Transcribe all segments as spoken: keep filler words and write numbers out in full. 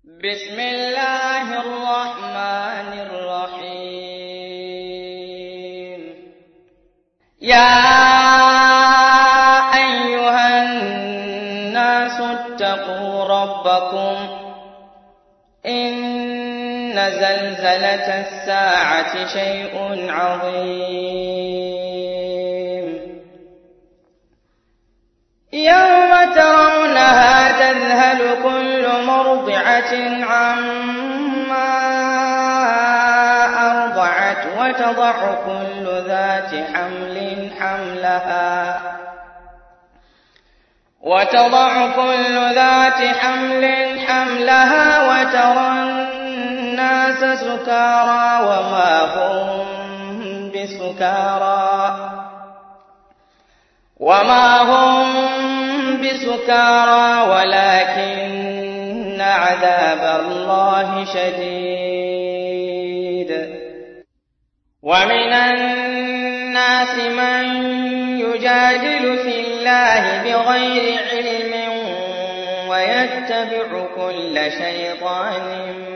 بسم الله الرحمن الرحيم. يا أيها الناس اتقوا ربكم إن زلزلة الساعة شيء عظيم يوم ترونها تذهل كل مرضعة عما أرضعت وتضع كل ذات حمل حملها وتضع كل ذات حمل حملها وترى الناس سكارى وما هم بسكارى وما هم بسكارى ولكن عذاب الله شديد. ومن الناس من يجادل في الله بغير علم ويتبع كل شيطان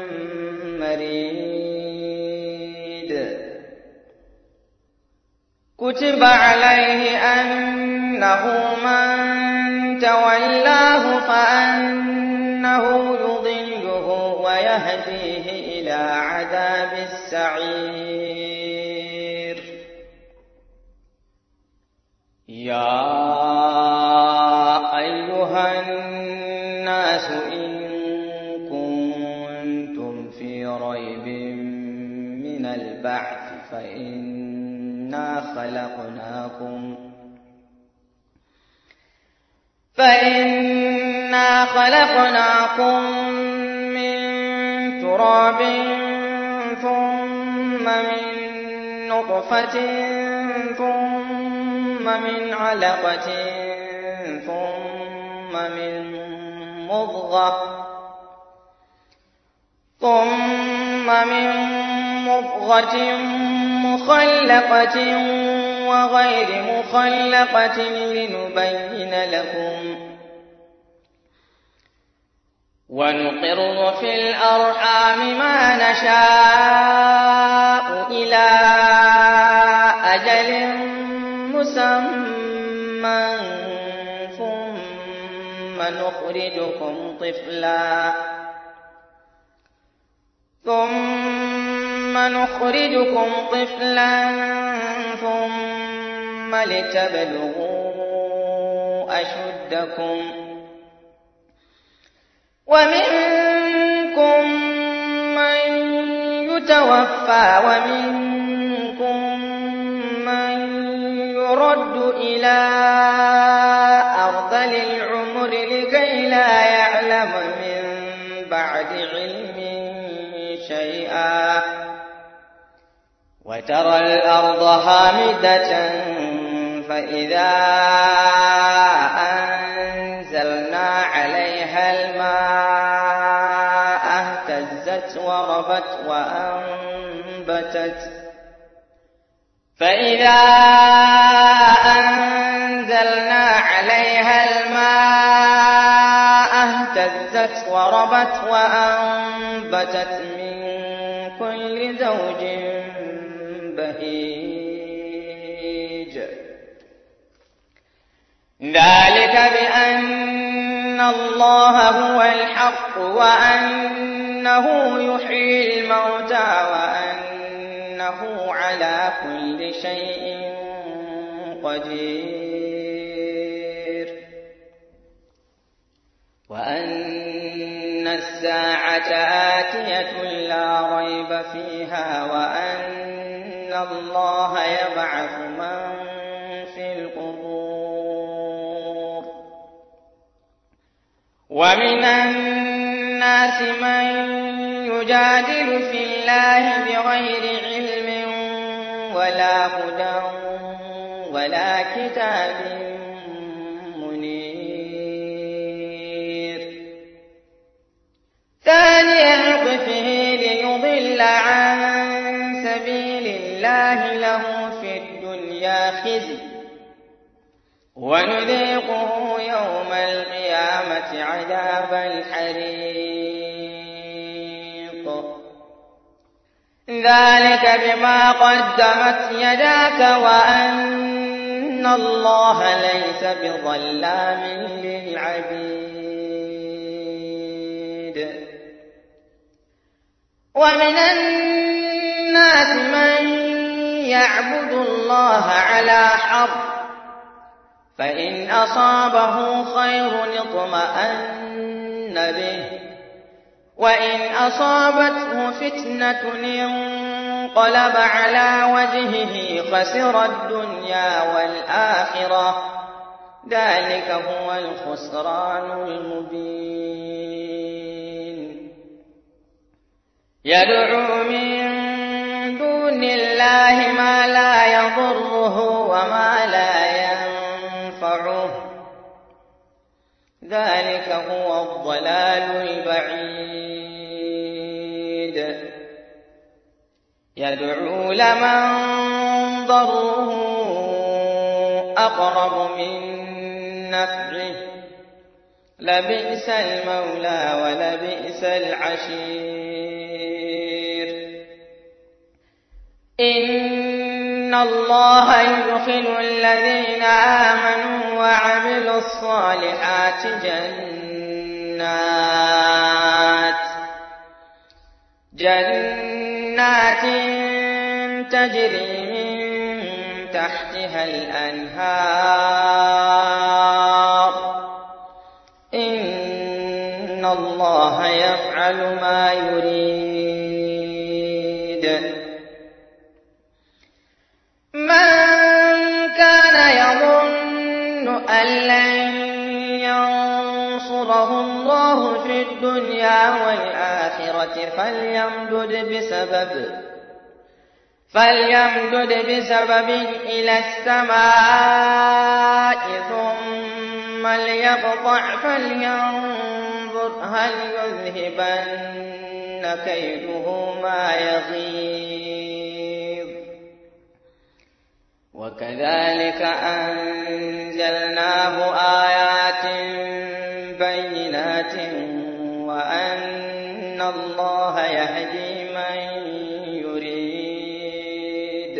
مريد. كتب عليه أنه من تولاه فأنه يضله ويهديه إلى عذاب السعير. يا أيها الناس إن كنتم في ريب من البعث فإنا خلقناكم فإنا خلقناكم من تراب ثم من نطفة ثم من علقة ثم من مضغة ثم من مضغة مخلقة وغير مخلقة لنبين لكم ونقر في الأرحام ما نشاء إلى أجل مسمى ثم نخرجكم طفلا ثم نخرجكم طفلا ثم لتبلغوا أشدكم ومنكم من يتوفى ومنكم من يرد إلى أرذل العمر لكي لا يعلم من بعد علم شيئا وترى الأرض هامدة فإذا أنزلنا عليها الماء اهتزت وربت وأنبتت فإذا أنزلنا عليها الماء اهتزت وربت وأنبتت من كل زوج بهيج. ذلك بأن الله هو الحق وأنه يحيي الموتى وأنه على كل شيء قدير وأن الساعة آتية لا ريب فيها وأن الله يبعث من في القبور. ومن الناس من يجادل في الله بغير علم ولا هدى ولا كتاب منير. ثاني عطفه ليضل عن سبيل الله له في الدنيا خزي ونذيقه يوم القيامة عذاب الحريق. ذلك بما قدمت يداك وأن الله ليس بظلام للعبيد ومن الناس من يعبد الله على حرف فإن أصابه خير اطمأن به وإن أصابته فتنة انقلب على وجهه خسر الدنيا والآخرة ذلك هو الخسران المبين يدعو من دون الله ما لا يضره وما لا ينفعه ذلك هو الضلال البعيد يدعو لمن ضره أقرب من نفعه لبئس المولى ولبئس العشير إن الله يدخل الذين آمنوا وعملوا الصالحات جنات جنات تجري من تحتها الأنهار إن الله يفعل ما يريد من كان يظن أن لن ينصره الله في الدنيا والآخرة فليمدد بسبب فليمدد بسبب إلى السماء ثم ليقطع فلينظر هل يذهبن كيده ما يغيظ وكذلك أنزلناه آيات بينات وأن الله يهدي من يريد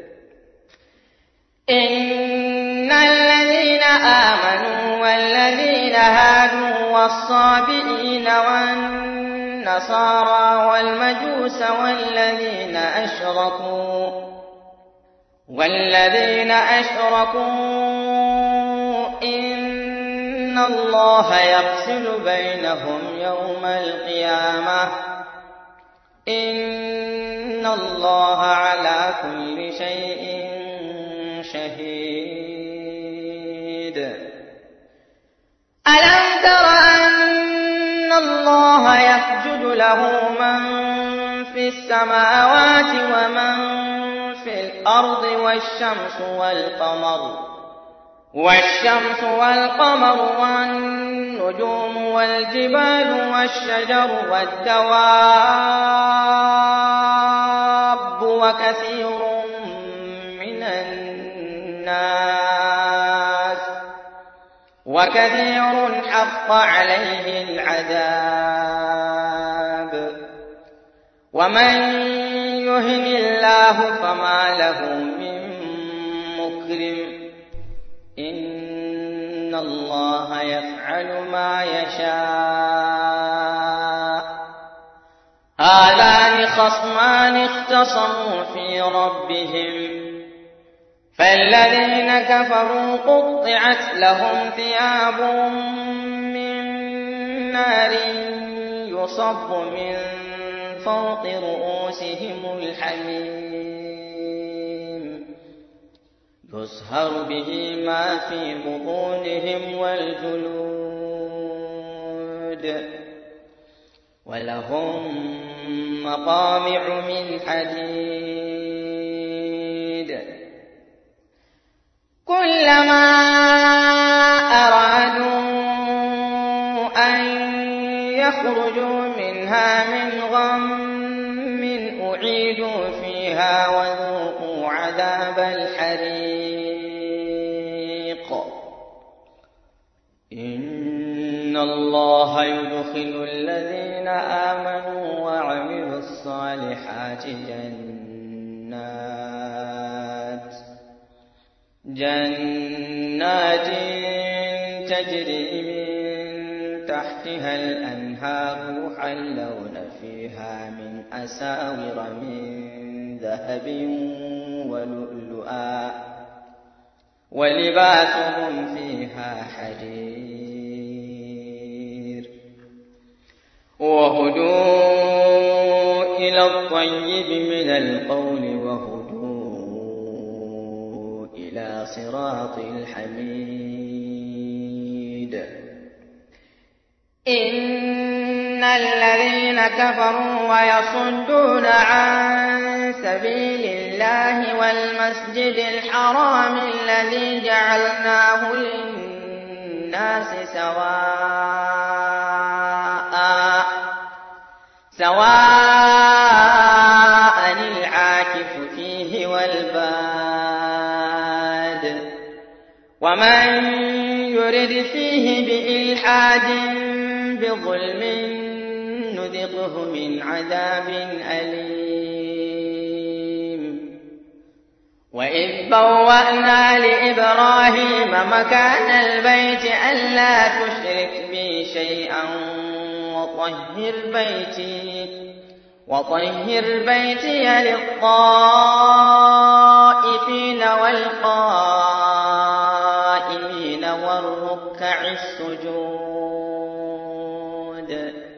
إن الذين آمنوا والذين هادوا والصابئين والنصارى والمجوس والذين أشركوا والذين أشركوا إن الله يفصل بينهم يوم القيامة إن الله على كل شيء شهيد ألم تر أن الله يسجد له من في السماوات ومن في الأرض والشمس والقمر والشمس والقمر والنجوم والجبال والشجر والدواب وكثير من الناس وكثير حق عليه العذاب ومن يهن الله فما له من مكرم إن الله يفعل ما يشاء هذان خصمان اختصموا في ربهم فالذين كفروا قطعت لهم ثياب من نار يصب من فوق رؤوسهم الحميم يصهر به ما في بطونهم والجلود ولهم مقامع من حديد كلما أرادوا أن يخرجوا منها من غم أعيدوا فيها وذوقوا عذاب الحريق إن الله يدخل الذين آمنوا وعملوا الصالحات الصالحات جنات جنات تجري من تحتها الأنهار يحلون فيها من أساور من ذهب ولؤلؤا ولباسهم فيها حرير وهدوا إلى الطيب من القول وهدوا إلى صراط الحميد إن الذين كفروا ويصدون عن سبيل الله والمسجد الحرام الذي جعلناه للناس سواء سواء العاكف فيه والباد ومن يرد فيه بإلحاد بظلم نذقه من عذاب أليم وإذ بوأنا لإبراهيم مكان البيت ألا تشرك بي شيئا وطهر بيتي وطهر بيتي للطائفين والقائمين والركع السجود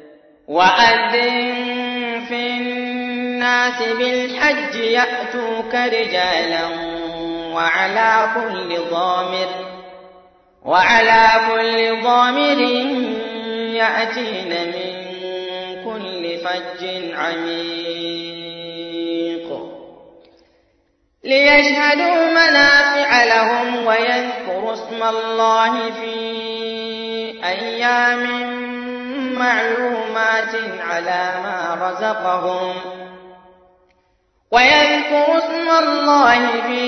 وأذن في الناس بالحج يأتوك رجالا وعلى كل ضامر وعلى كل ضامر يأتين من كل فج عميق ليشهدوا منافع لهم ويذكروا اسم الله في أيام معلومات على ما رزقهم ويذكروا اسم الله في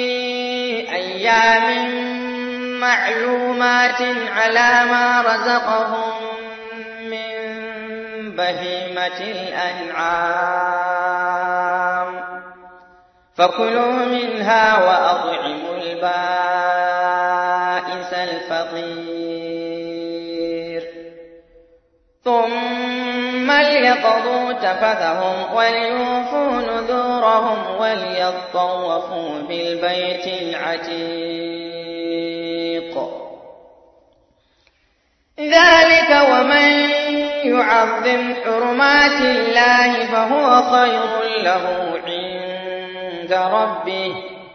أيام معلومات على ما رزقهم من بهيمة الأنعام فكلوا منها وأطعموا البائس الفقير ثم ليقضوا تفثهم وليوفوا نذورهم وليطوفوا بالبيت العتيق ذلك ومن يعظم حرمات الله فهو خير له عند ربه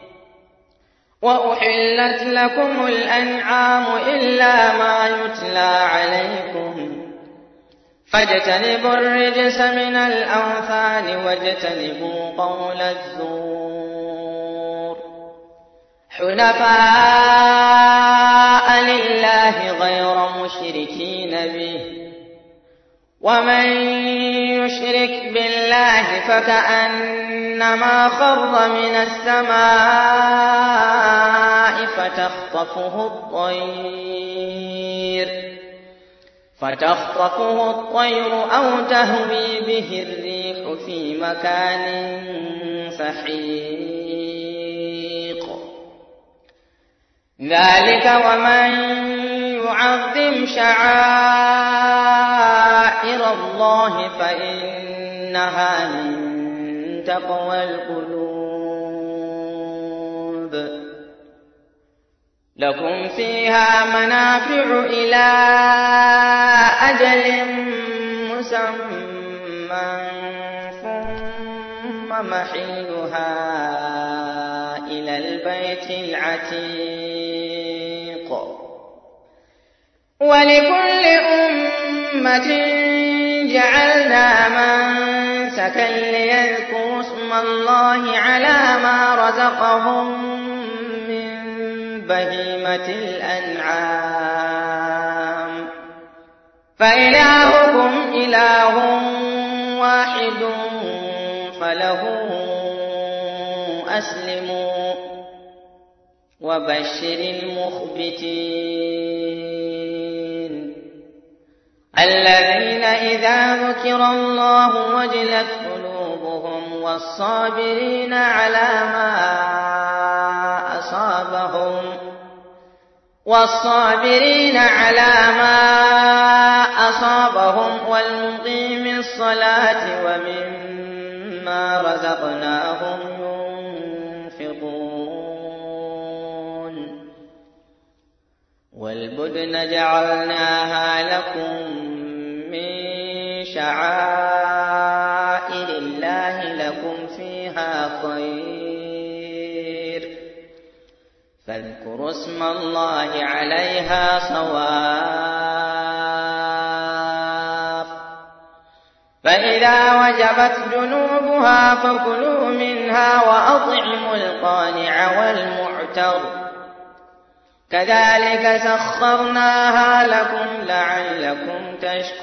وأحلت لكم الأنعام إلا ما يتلى عليكم فاجتنبوا الرجس من الأوثان واجتنبوا قول الزور حنفاء لله غير مشركين به ومن يشرك بالله فكأنما خر من السماء فتخطفه الطير فتخطفه الطير أو تهوي به الريح في مكان سحيق ذلك ومن يعظم شعائر الله فإنها من تقوى القلوب لكم فيها منافع إلى أجل مسمى ثم محلها إلى البيت العتيق ولكل أمة جعلنا منسكا ليذكروا اسم الله على ما رزقهم بهيمة الأنعام فإلهكم إله واحد فله أسلموا وبشر المخبتين الذين إذا ذكر الله وجلت قلوبهم والصابرين على ما أصابهم والصابرين على ما أصابهم والمقيم الصلاة ومما رزقناهم ينفقون والبدن جعلناها لكم من شعائر الله لكم فيها خير فاذكروا اسم الله عليها صواف فإذا وجبت جنوبها فكلوا منها وأطعموا القانع والمعتر كذلك سخرناها لكم لعلكم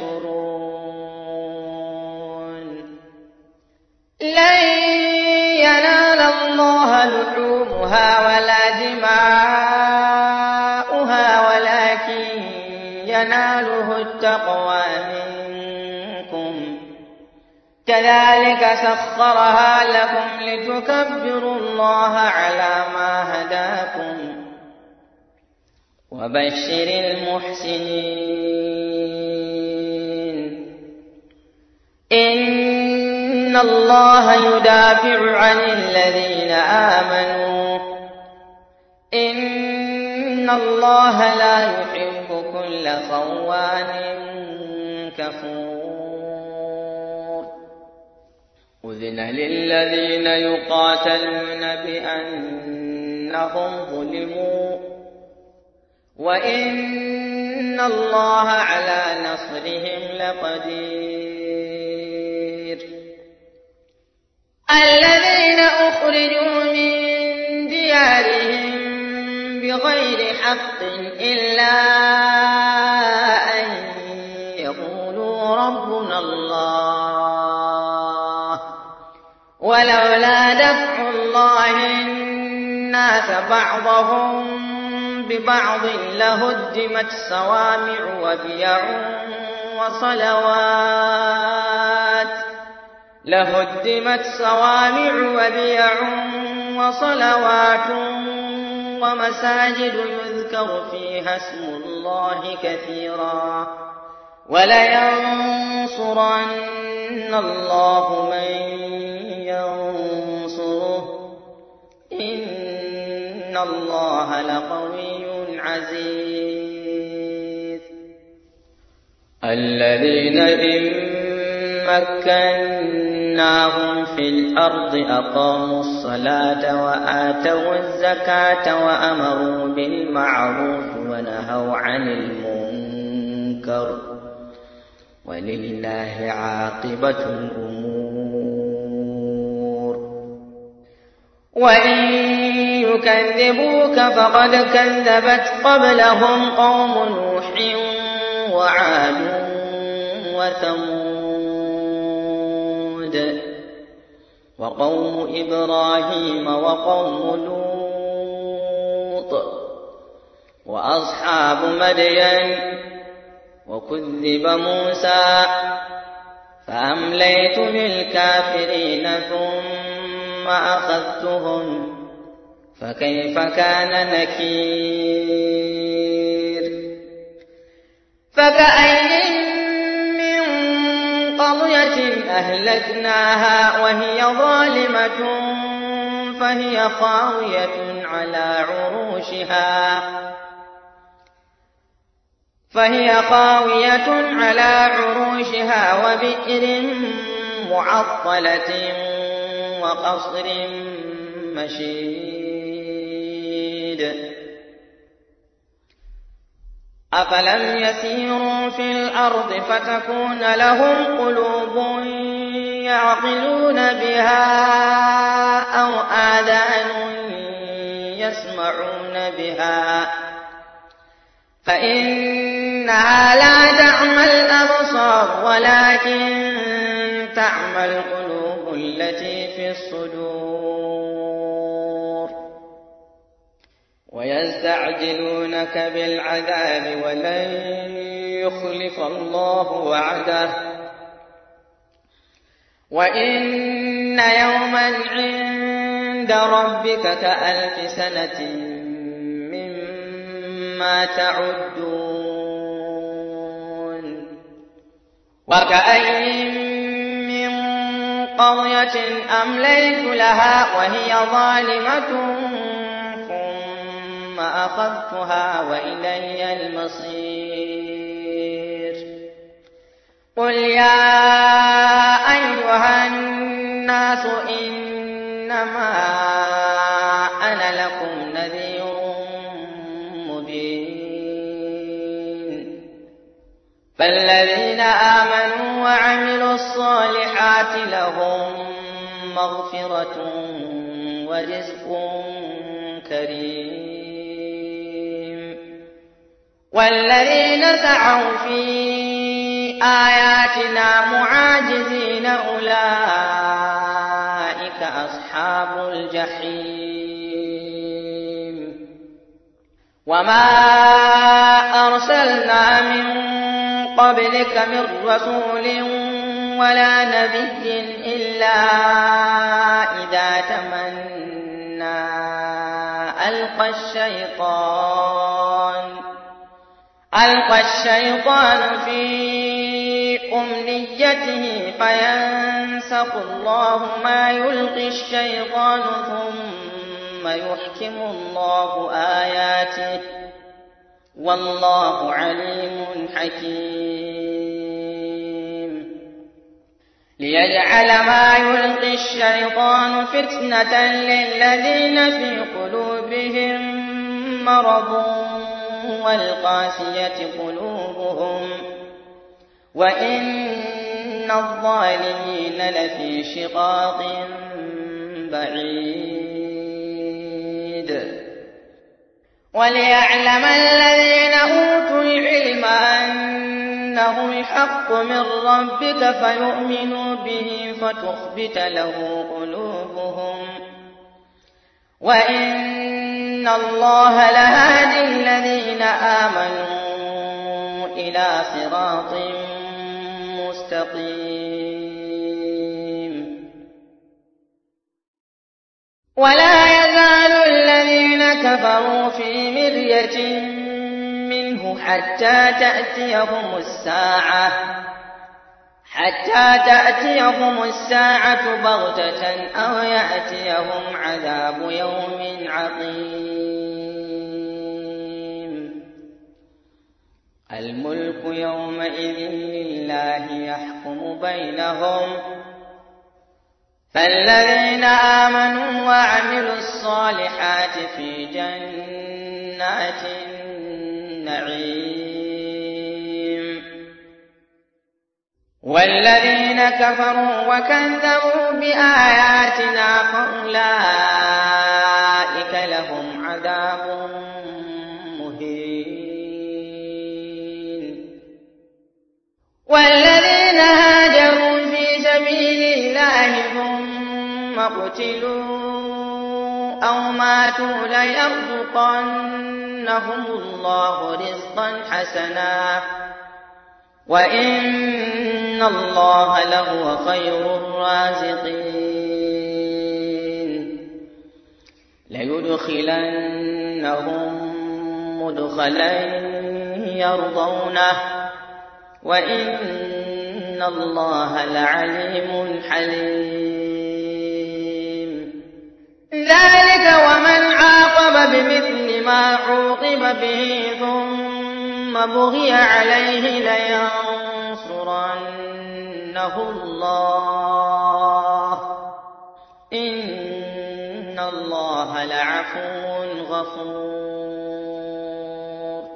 تشكرون لن ينال الله لحومها ولا دماؤها ولكن يناله التقوى منكم كذلك سخرها لكم لتكبروا الله على ما هداكم وبشر المحسنين إن الله يدافع عن الذين آمنوا إن الله لا يحب كل خوان كفور أذن للذين يقاتلون بأنهم ظلموا وإن الله على نصرهم لقدير الذين أخرجوا من ديارهم بغير حق إلا أن يقولوا ربنا الله ولولا دفع الله الناس بعضهم ببعض لهدمت صوامع وبيع وصلوات لهدمت صوامع وبيع وصلوات ومساجد يذكر فيها اسم الله كثيرا ولينصرن الله من ينصره إن الله لقوي عزيز الذين إن مكناهم في الأرض أقاموا الصلاة وآتوا الزكاة وأمروا بالمعروف ونهوا عن المنكر ولله عاقبة الأمور وإن يكذبوك فقد كذبت قبلهم قوم نوح وعاد وثمود وقوم إبراهيم وقوم لوط وأصحاب مدين وكذب موسى فأمليت للكافرين ثم أخذتهم فكيف كان نكير فكأين من قرية أهلكناها وهي ظالمة فهي خاوية على عروشها فهي خاوية على عروشها وبئر معطلة وقصر مشيد أفلم يسيروا في الأرض فتكون لهم قلوب يعقلون بها أو آذان يسمعون بها فإنها لا تعمى الأبصار ولكن تعمى القلوب التي في الصدور ويستعجلونك بالعذاب ولن يخلف الله وعده وإن يوما عند ربك كألف سنة مما تعدون وكأين من قرية أمليت لها وهي ظالمة ثم أخذتها وإلي المصير قل يا أيها الناس إنما أنا لكم نذير مبين فالذين آمنوا وعملوا الصالحات لهم مغفرة ورزق كريم والذين سعوا في آياتنا معاجزين أولئك أصحاب الجحيم وما أرسلنا من قبلك من رسول ولا نبي إلا إذا تمنى ألقى الشيطان ألقى الشيطان في أمنيته فينسخ الله ما يلقي الشيطان ثم يحكم الله آياته والله عليم حكيم ليجعل ما يلقي الشيطان فتنة للذين في قلوبهم مرض والقاسية قلوبهم وإن الظالمين لفي شقاق بعيد وليعلم الذين أوتوا العلم أنه الحق من ربك فيؤمنوا به فتخبت له قلوبهم وإن الله لهادي الذين آمنوا إلى صراط مستقيم ولا يزال الذين كفروا في مرية منه حتى تأتيهم الساعة حتى تأتيهم الساعة بغتة أو يأتيهم عذاب يوم عقيم الملك يومئذ لله يحكم بينهم فالذين آمنوا وعملوا الصالحات في جنات النعيم والذين كفروا وكذبوا بآياتنا فأولئك لهم عذاب مهين والذين هاجروا في سبيل الله ثم قتلوا أو ماتوا ليرزقنهم الله رزقا حسنا وإن الله لهو خير الرازقين ليدخلنهم مدخلا يرضونه وإن الله لعليم حليم ذلك ومن عاقب بمثل ما عوقب به ثم بغي عليه لينصرنه الله إن الله لعفو غفور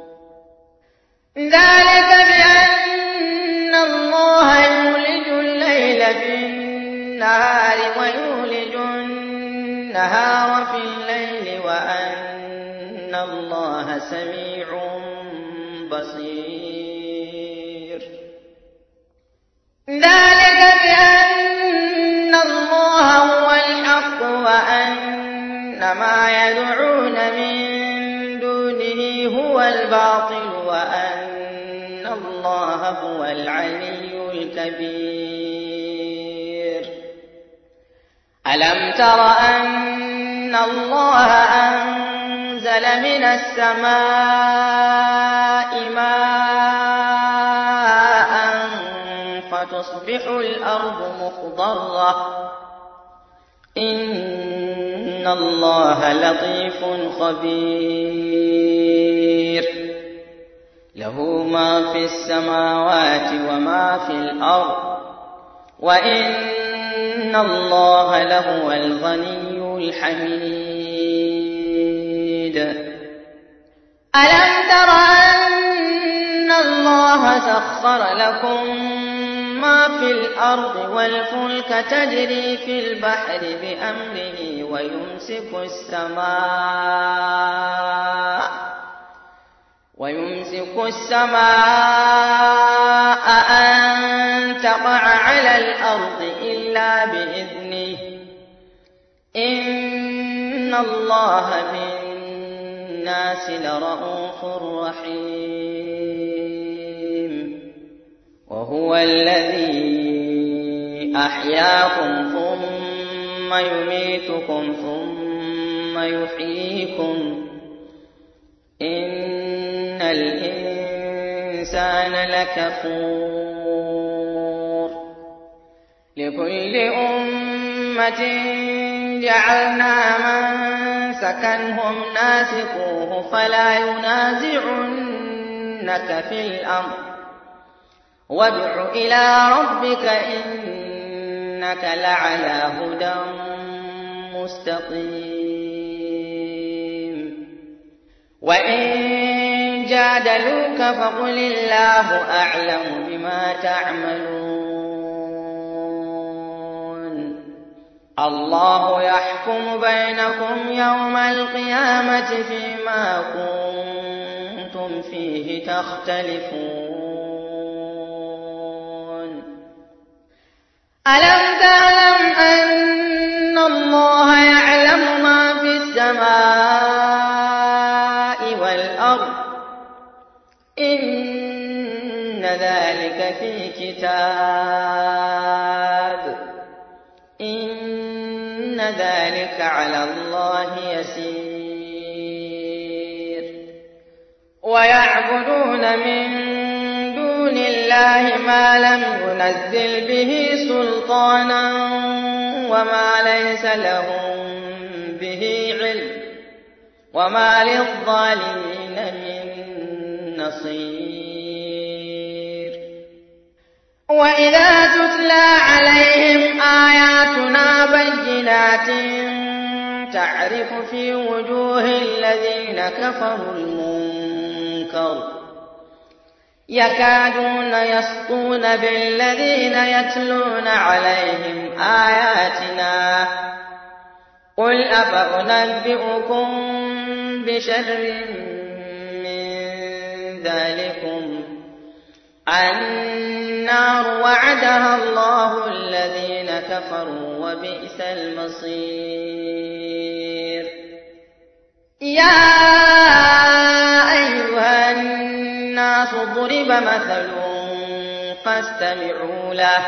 ذلك بأن الله يولج الليل في النهار ويولج النهار في الليل وأن الله سميع بصير ذلك بأن الله هو الحق وأن ما يدعون من دونه هو الباطل وأن الله هو العلي الكبير ألم تر أن الله أنزل من السماء ماء فتصبح الأرض مخضرة إن الله لطيف خبير له ما في السماوات وما في الأرض وإن الله لهو الغني الحميد ألم تر أن الله سخر لكم ما في الأرض والفلك تجري في البحر بأمره ويمسك السماء ويمسك السماء أن تقع على الأرض إلا بإذنه إن الله بالناس لرءوف رحيم وهو الذي أحياكم ثم يميتكم ثم يحييكم إن الإنسان لكفور لكل أمة جعلنا منسكنهم ناسكوه فلا ينازعنك في الأمر وادع إلى ربك إنك لعلى هدى مستقيم وإن جادلوك فقل الله أعلم بما تعملون الله يحكم بينكم يوم القيامة فيما كنتم فيه تختلفون ألم تعلم أن الله يعلم ما في السماء والأرض إن ذلك في كتاب إن ذلك على الله يسير ويعبدون من دون الله ما لم ينزل به سلطانا وما ليس لهم به علم وما للظالمين من نصير وإذا تتلى عليهم آياتنا بينات تعرف في وجوه الذين كفروا المنكر يكادون يسطون بالذين يتلون عليهم آياتنا قل أفأنبئكم بشر من ذلكم النار وعدها الله الذين كفروا وبئس المصير يا أيها الناس ضرب مثل فاستمعوا له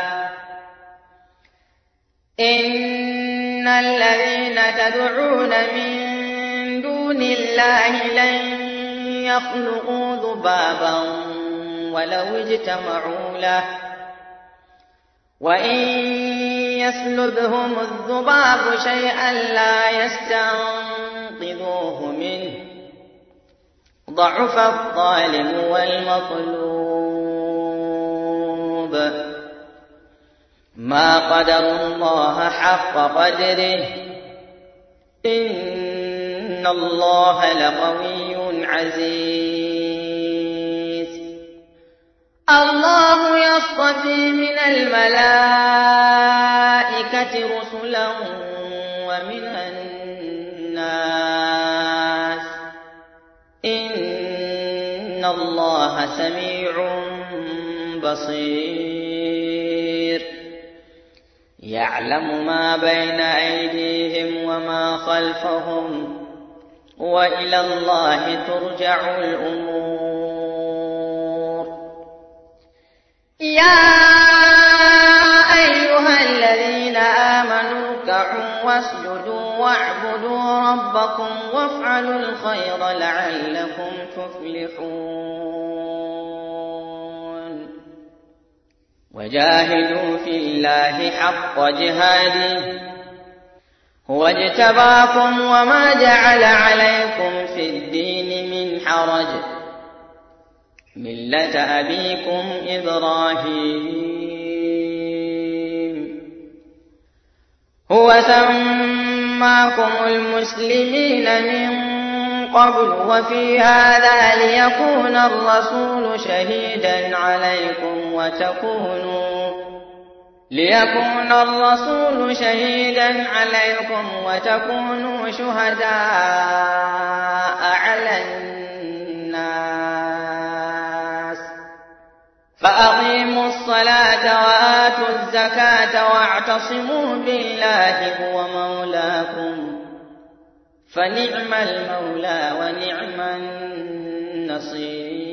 إن الذين تدعون من دون الله لن يخلقوا ذبابا ولو اجتمعوا له وإن يسلبهم الذباب شيئا لا يستنقذوه منه ضعف الظالم والمطلوب ما قدروا الله حق قدره إن الله لقوي عزيز الله يصطفي من الملائكة رسلا ومن الناس إن الله سميع بصير يعلم ما بين أيديهم وما خلفهم وإلى الله ترجع الأمور يا أيها الذين آمنوا اركعوا ربكم وافعلوا الخير لعلكم تفلحون وجاهدوا في الله حق جهاده هو اجتباكم وما جعل عليكم في الدين من حرج ملة أبيكم إبراهيم هو سماكم المسلمين من قبل وفي هذا ليكون الرسول شهيدا عليكم وتكونوا ليكون الرسول شهيدا عليكم وتكونوا شهداء على الناس فأقيموا الصلاة وآتوا الزكاة واعتصموا بالله هو مولاكم فنعم المولى ونعم النصير